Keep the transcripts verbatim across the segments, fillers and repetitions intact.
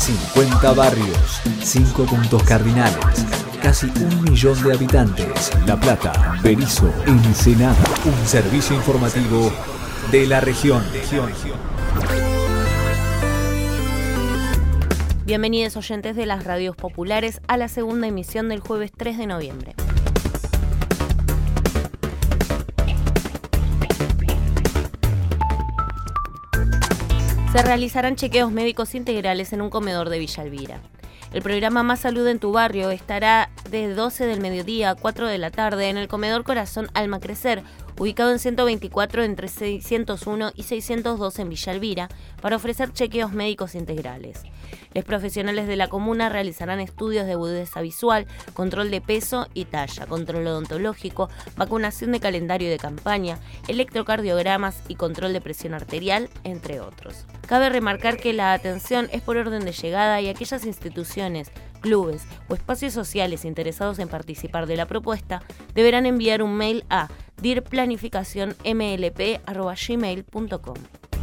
cincuenta barrios, cinco puntos cardinales, casi un millón de habitantes. La Plata, Berisso, Ensenada. Un servicio informativo de la región. Bienvenidos oyentes de las radios populares a la segunda emisión del jueves tres de noviembre. Se realizarán chequeos médicos integrales en un comedor de Villa Elvira. El programa Más Salud en tu Barrio estará de doce del mediodía a cuatro de la tarde en el comedor Corazón Alma Crecer, ubicado en ciento veinticuatro entre seiscientos uno y seiscientos dos en Villa Elvira, para ofrecer chequeos médicos integrales. Los profesionales de la comuna realizarán estudios de agudeza visual, control de peso y talla, control odontológico, vacunación de calendario de campaña, electrocardiogramas y control de presión arterial, entre otros. Cabe remarcar que la atención es por orden de llegada y aquellas instituciones, clubes o espacios sociales interesados en participar de la propuesta deberán enviar un mail a dirplanificacion m l p arroba gmail punto com.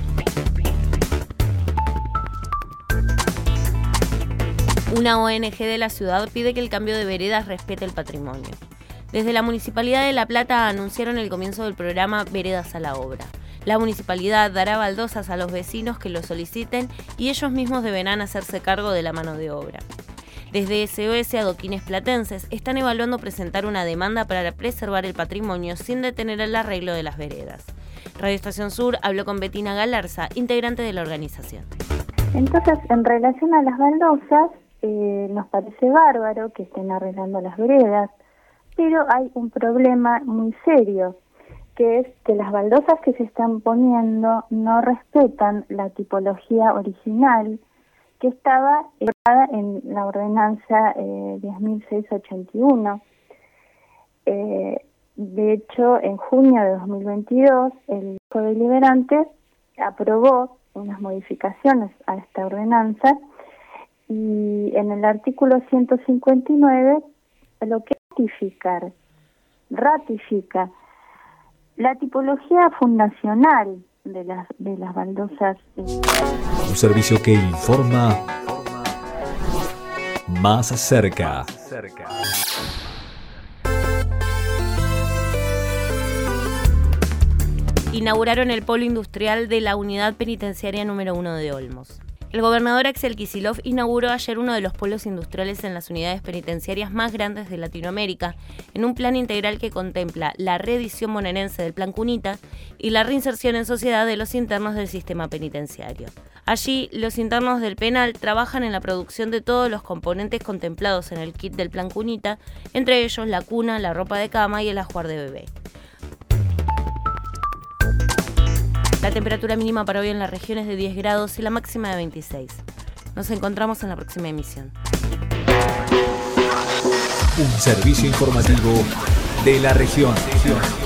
Una O N G de la ciudad pide que el cambio de veredas respete el patrimonio. Desde la Municipalidad de La Plata anunciaron el comienzo del programa Veredas a la Obra. La municipalidad dará baldosas a los vecinos que lo soliciten y ellos mismos deberán hacerse cargo de la mano de obra. Desde S O S Adoquines Platenses están evaluando presentar una demanda para preservar el patrimonio sin detener el arreglo de las veredas. Radio Estación Sur habló con Betina Galarza, integrante de la organización. Entonces, en relación a las baldosas, eh, nos parece bárbaro que estén arreglando las veredas, pero hay un problema muy serio, que es que las baldosas que se están poniendo no respetan la tipología original que estaba en la ordenanza eh, diez mil seiscientos ochenta y uno. Eh, de hecho, en junio de dos mil veintidós, el Consejo Deliberante aprobó unas modificaciones a esta ordenanza y en el artículo ciento cincuenta y nueve lo que ratificar, ratifica la tipología fundacional de las de las baldosas. Un servicio que informa más cerca. Inauguraron el polo industrial de la unidad penitenciaria número uno de Olmos. El gobernador Axel Kicillof inauguró ayer uno de los polos industriales en las unidades penitenciarias más grandes de Latinoamérica, en un plan integral que contempla la reedición bonaerense del Plan Cunita y la reinserción en sociedad de los internos del sistema penitenciario. Allí, los internos del penal trabajan en la producción de todos los componentes contemplados en el kit del Plan Cunita, entre ellos la cuna, la ropa de cama y el ajuar de bebé. La temperatura mínima para hoy en la región es de diez grados y la máxima de veintiséis. Nos encontramos en la próxima emisión. Un servicio informativo de la región.